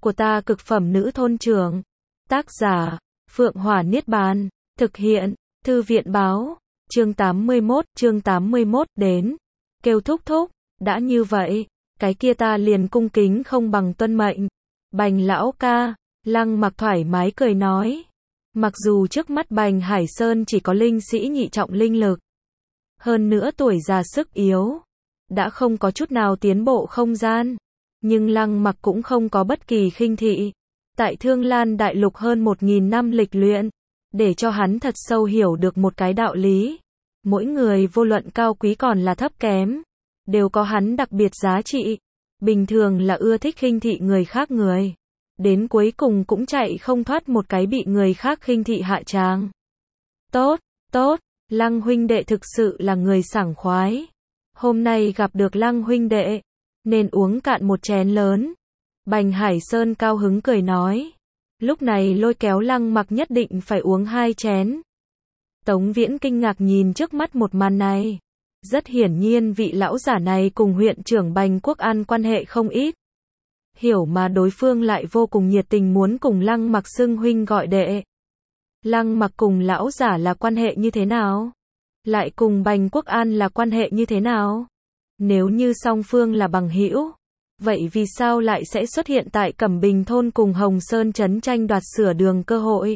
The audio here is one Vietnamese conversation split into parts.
của ta cực phẩm nữ thôn trưởng. Tác giả, Phượng Hỏa Niết Bàn. Thực hiện, Thư viện Báo. Chương 81, đến. Kêu thúc thúc, đã như vậy, cái kia ta liền cung kính không bằng tuân mệnh. Bành lão ca, Lăng Mặc thoải mái cười nói. Mặc dù trước mắt Bành Hải Sơn chỉ có linh sĩ nhị trọng linh lực, hơn nữa tuổi già sức yếu, đã không có chút nào tiến bộ không gian, nhưng Lăng Mặc cũng không có bất kỳ khinh thị. Tại Thương Lan Đại Lục hơn 1000 năm lịch luyện, để cho hắn thật sâu hiểu được một cái đạo lý. Mỗi người vô luận cao quý còn là thấp kém, đều có hắn đặc biệt giá trị. Bình thường là ưa thích khinh thị người khác người, đến cuối cùng cũng chạy không thoát một cái bị người khác khinh thị hạ tràng. Tốt, tốt, Lăng huynh đệ thực sự là người sảng khoái. Hôm nay gặp được Lăng huynh đệ, nên uống cạn một chén lớn. Bành Hải Sơn cao hứng cười nói. Lúc này lôi kéo Lăng Mặc nhất định phải uống 2 chén. Tống Viễn kinh ngạc nhìn trước mắt một màn này. Rất hiển nhiên vị lão giả này cùng huyện trưởng Bành Quốc An quan hệ không ít. Hiểu mà đối phương lại vô cùng nhiệt tình muốn cùng Lăng Mặc xưng huynh gọi đệ. Lăng Mặc cùng lão giả là quan hệ như thế nào? Lại cùng Bành Quốc An là quan hệ như thế nào? Nếu như song phương là bằng hữu, vậy vì sao lại sẽ xuất hiện tại Cẩm Bình thôn cùng Hồng Sơn trấn tranh đoạt sửa đường cơ hội?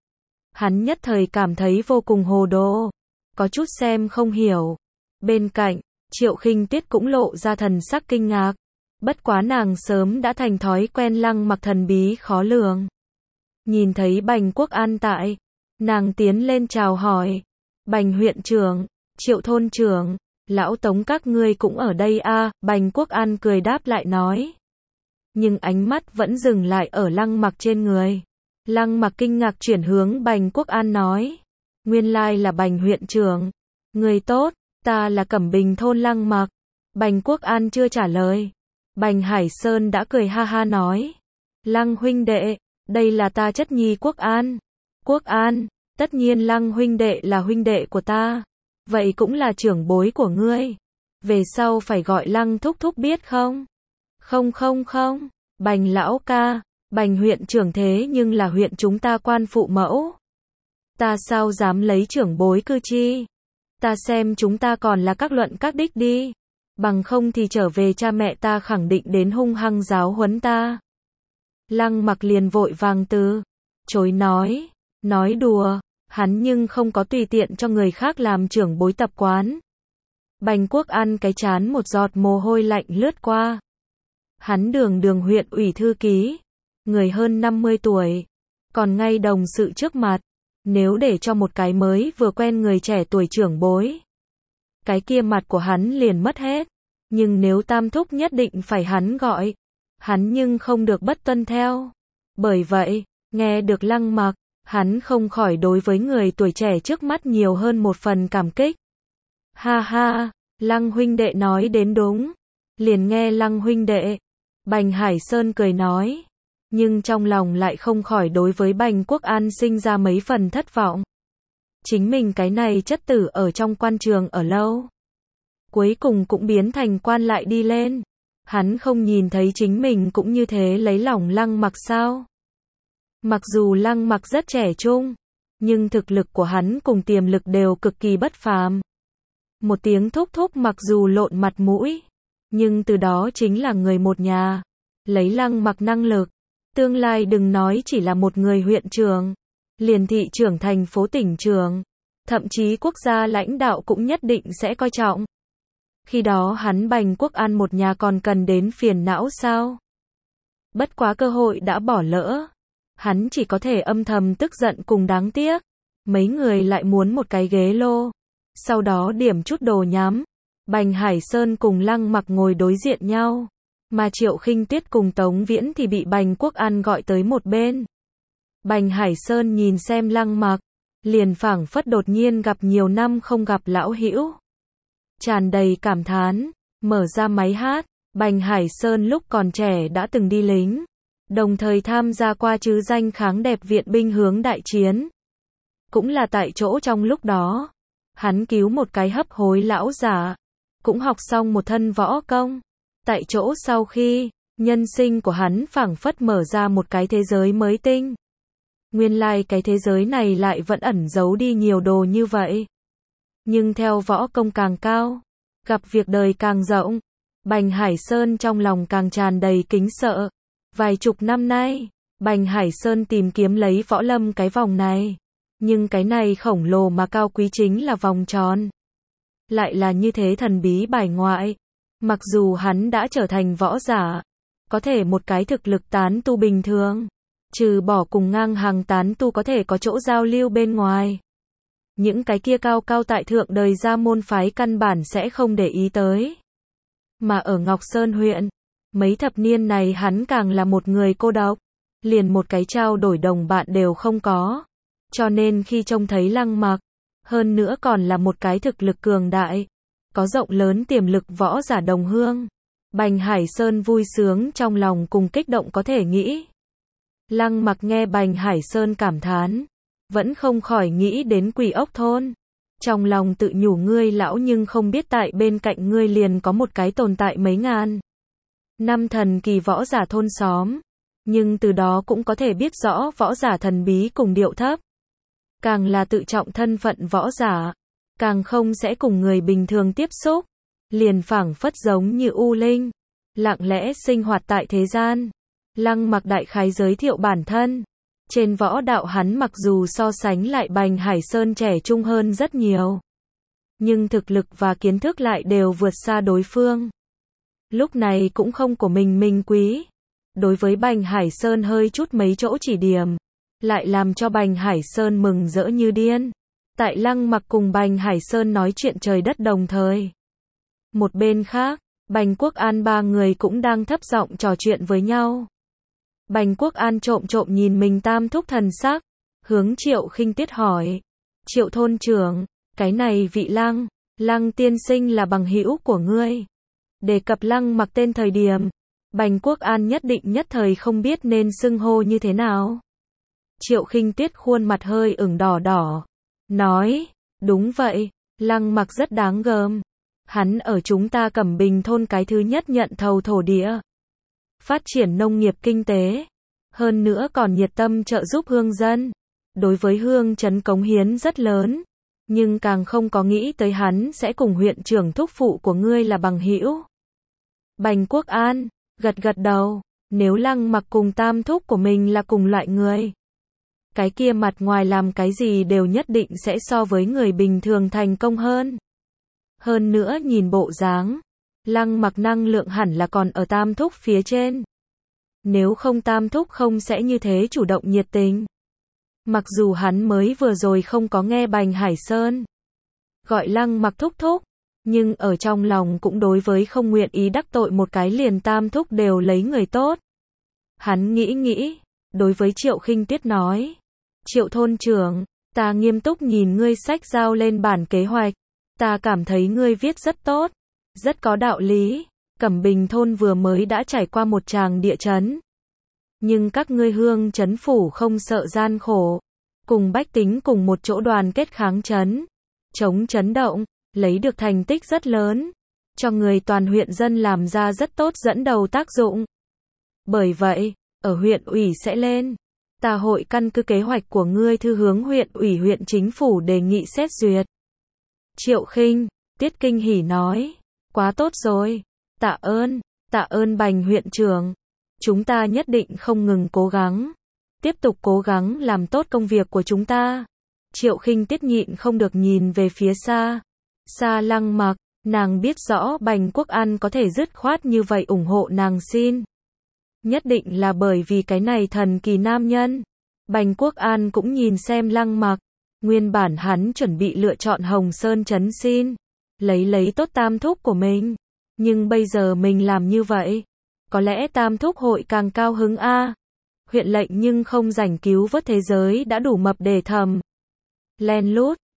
Hắn nhất thời cảm thấy vô cùng hồ đồ, có chút xem không hiểu. Bên cạnh, Triệu Khinh Tuyết cũng lộ ra thần sắc kinh ngạc. Bất quá nàng sớm đã thành thói quen Lăng Mặc thần bí khó lường. Nhìn thấy Bành Quốc An tại, nàng tiến lên chào hỏi. Bành huyện trưởng, Triệu thôn trưởng, lão Tống các ngươi cũng ở đây a. Bành Quốc An cười đáp lại nói. Nhưng ánh mắt vẫn dừng lại ở Lăng Mặc trên người. Lăng Mặc kinh ngạc chuyển hướng Bành Quốc An nói. Nguyên lai là Bành huyện trưởng. Người tốt, ta là Cẩm Bình thôn Lăng Mặc. Bành Quốc An chưa trả lời. Bành Hải Sơn đã cười ha ha nói. Lăng huynh đệ, đây là ta chất nhi Quốc An. Quốc An, tất nhiên Lăng huynh đệ là huynh đệ của ta. Vậy cũng là trưởng bối của ngươi. Về sau phải gọi Lăng thúc thúc biết không? Không. Bành lão ca, Bành huyện trưởng thế nhưng là huyện chúng ta quan phụ mẫu. Ta sao dám lấy trưởng bối cư chi? Ta xem chúng ta còn là các luận các đích đi. Bằng không thì trở về cha mẹ ta khẳng định đến hung hăng giáo huấn ta. Lăng Mặc liền vội vàng từ chối nói đùa, hắn nhưng không có tùy tiện cho người khác làm trưởng bối tập quán. Bành Quốc An cái chán một giọt mồ hôi lạnh lướt qua. Hắn đường huyện ủy thư ký, người hơn 50 tuổi, còn ngay đồng sự trước mặt, nếu để cho một cái mới vừa quen người trẻ tuổi trưởng bối, cái kia mặt của hắn liền mất hết. Nhưng nếu tam thúc nhất định phải hắn gọi, hắn nhưng không được bất tuân theo. Bởi vậy, nghe được Lăng Mặc, hắn không khỏi đối với người tuổi trẻ trước mắt nhiều hơn một phần cảm kích. Ha ha, Lăng huynh đệ nói đến đúng. Liền nghe Lăng huynh đệ. Bành Hải Sơn cười nói. Nhưng trong lòng lại không khỏi đối với Bành Quốc An sinh ra mấy phần thất vọng. Chính mình cái này chất tử ở trong quan trường ở lâu, cuối cùng cũng biến thành quan lại đi lên. Hắn không nhìn thấy chính mình cũng như thế lấy lòng Lăng Mặc sao? Mặc dù Lăng Mặc rất trẻ trung, nhưng thực lực của hắn cùng tiềm lực đều cực kỳ bất phàm. Một tiếng thúc thúc mặc dù lộn mặt mũi, nhưng từ đó chính là người một nhà. Lấy Lăng Mặc năng lực, tương lai đừng nói chỉ là một người huyện trưởng, liền thị trưởng thành phố tỉnh trưởng, thậm chí quốc gia lãnh đạo cũng nhất định sẽ coi trọng. Khi đó hắn Bành Quốc An một nhà còn cần đến phiền não sao? Bất quá cơ hội đã bỏ lỡ. Hắn chỉ có thể âm thầm tức giận cùng đáng tiếc. Mấy người lại muốn một cái ghế lô. Sau đó điểm chút đồ nhắm. Bành Hải Sơn cùng Lăng Mặc ngồi đối diện nhau. Mà Triệu Khinh Tuyết cùng Tống Viễn thì bị Bành Quốc An gọi tới một bên. Bành Hải Sơn nhìn xem Lăng Mặc, liền phảng phất đột nhiên gặp nhiều năm không gặp lão hữu. Tràn đầy cảm thán, mở ra máy hát. Bành Hải Sơn lúc còn trẻ đã từng đi lính, đồng thời tham gia qua chứ danh kháng đẹp viện binh hướng đại chiến. Cũng là tại chỗ trong lúc đó, hắn cứu một cái hấp hối lão giả, cũng học xong một thân võ công. Tại chỗ sau khi Nhân sinh của hắn phảng phất mở ra một cái thế giới mới tinh. Nguyên lai cái thế giới này lại vẫn ẩn giấu đi nhiều đồ như vậy. Nhưng theo võ công càng cao, gặp việc đời càng rộng, Bành Hải Sơn trong lòng càng tràn đầy kính sợ. Vài chục năm nay, Bành Hải Sơn tìm kiếm lấy võ lâm cái vòng này. Nhưng cái này khổng lồ mà cao quý chính là vòng tròn. Lại là như thế thần bí bài ngoại. Mặc dù hắn đã trở thành võ giả, có thể một cái thực lực tán tu bình thường, trừ bỏ cùng ngang hàng tán tu có thể có chỗ giao lưu bên ngoài. Những cái kia cao cao tại thượng đời ra môn phái căn bản sẽ không để ý tới. Mà ở Ngọc Sơn huyện, mấy thập niên này hắn càng là một người cô độc, liền một cái trao đổi đồng bạn đều không có. Cho nên khi trông thấy Lăng Mặc, hơn nữa còn là một cái thực lực cường đại, có rộng lớn tiềm lực võ giả đồng hương, Bành Hải Sơn vui sướng trong lòng cùng kích động có thể nghĩ. Lăng Mặc nghe Bành Hải Sơn cảm thán, vẫn không khỏi nghĩ đến Quỷ Ốc thôn. Trong lòng tự nhủ ngươi lão nhưng không biết tại bên cạnh ngươi liền có một cái tồn tại mấy ngàn năm thần kỳ võ giả thôn xóm, nhưng từ đó cũng có thể biết rõ võ giả thần bí cùng điệu thấp. Càng là tự trọng thân phận võ giả, càng không sẽ cùng người bình thường tiếp xúc, liền phảng phất giống như u linh, lặng lẽ sinh hoạt tại thế gian. Lăng Mặc đại khái giới thiệu bản thân. Trên võ đạo hắn mặc dù so sánh lại Bành Hải Sơn trẻ trung hơn rất nhiều, nhưng thực lực và kiến thức lại đều vượt xa đối phương. Lúc này cũng không của mình quý. Đối với Bành Hải Sơn hơi chút mấy chỗ chỉ điểm, lại làm cho Bành Hải Sơn mừng rỡ như điên. Tại Lăng Mặc cùng Bành Hải Sơn nói chuyện trời đất đồng thời. Một bên khác, Bành Quốc An ba người cũng đang thấp giọng trò chuyện với nhau. Bành Quốc An trộm nhìn mình Tam thúc thần sắc, hướng Triệu Khinh Tiết hỏi. Triệu thôn trưởng, cái này vị Lăng tiên sinh là bằng hữu của ngươi. Đề cập Lăng Mặc tên thời điểm, Bành Quốc An nhất định nhất thời không biết nên xưng hô như thế nào. Triệu Khinh Tiết khuôn mặt hơi ửng đỏ, nói, đúng vậy, Lăng Mặc rất đáng gờm. Hắn ở chúng ta Cẩm Bình thôn cái thứ nhất nhận thầu thổ địa, phát triển nông nghiệp kinh tế, hơn nữa còn nhiệt tâm trợ giúp hương dân, đối với hương trấn cống hiến rất lớn, nhưng càng không có nghĩ tới hắn sẽ cùng huyện trưởng thúc phụ của ngươi là bằng hữu. Bành Quốc An gật đầu, nếu Lăng Mặc cùng Tam thúc của mình là cùng loại người, cái kia mặt ngoài làm cái gì đều nhất định sẽ so với người bình thường thành công hơn. Hơn nữa nhìn bộ dáng, Lăng Mặc năng lượng hẳn là còn ở Tam thúc phía trên. Nếu không Tam thúc không sẽ như thế chủ động nhiệt tình. Mặc dù hắn mới vừa rồi không có nghe Bành Hải Sơn gọi Lăng Mặc thúc thúc, nhưng ở trong lòng cũng đối với không nguyện ý đắc tội một cái liền Tam thúc đều lấy người tốt. Hắn nghĩ, đối với Triệu Khinh Tiết nói. Triệu thôn trưởng, ta nghiêm túc nhìn ngươi sách giao lên bản kế hoạch. Ta cảm thấy ngươi viết rất tốt, rất có đạo lý. Cẩm Bình thôn vừa mới đã trải qua một tràng địa chấn. Nhưng các ngươi hương trấn phủ không sợ gian khổ, cùng bách tính cùng một chỗ đoàn kết kháng chấn, chống chấn động, lấy được thành tích rất lớn, cho người toàn huyện dân làm ra rất tốt dẫn đầu tác dụng. Bởi vậy, ở huyện ủy sẽ lên, ta hội căn cứ kế hoạch của ngươi thư hướng huyện ủy huyện chính phủ đề nghị xét duyệt. Triệu Khinh Tiết kinh hỉ nói, quá tốt rồi, tạ ơn Bành huyện trưởng, chúng ta nhất định không ngừng cố gắng, tiếp tục cố gắng làm tốt công việc của chúng ta. Triệu Khinh Tiết nhịn không được nhìn về phía xa Lăng Mặc, nàng biết rõ Bành Quốc An có thể dứt khoát như vậy ủng hộ nàng xin. Nhất định là bởi vì cái này thần kỳ nam nhân. Bành Quốc An cũng nhìn xem Lăng Mặc, nguyên bản hắn chuẩn bị lựa chọn Hồng Sơn trấn xin, lấy tốt Tam thúc của mình, nhưng bây giờ mình làm như vậy, có lẽ Tam thúc hội càng cao hứng a. Huyện lệnh nhưng không rảnh cứu vớt thế giới đã đủ mập để thầm. Len lút,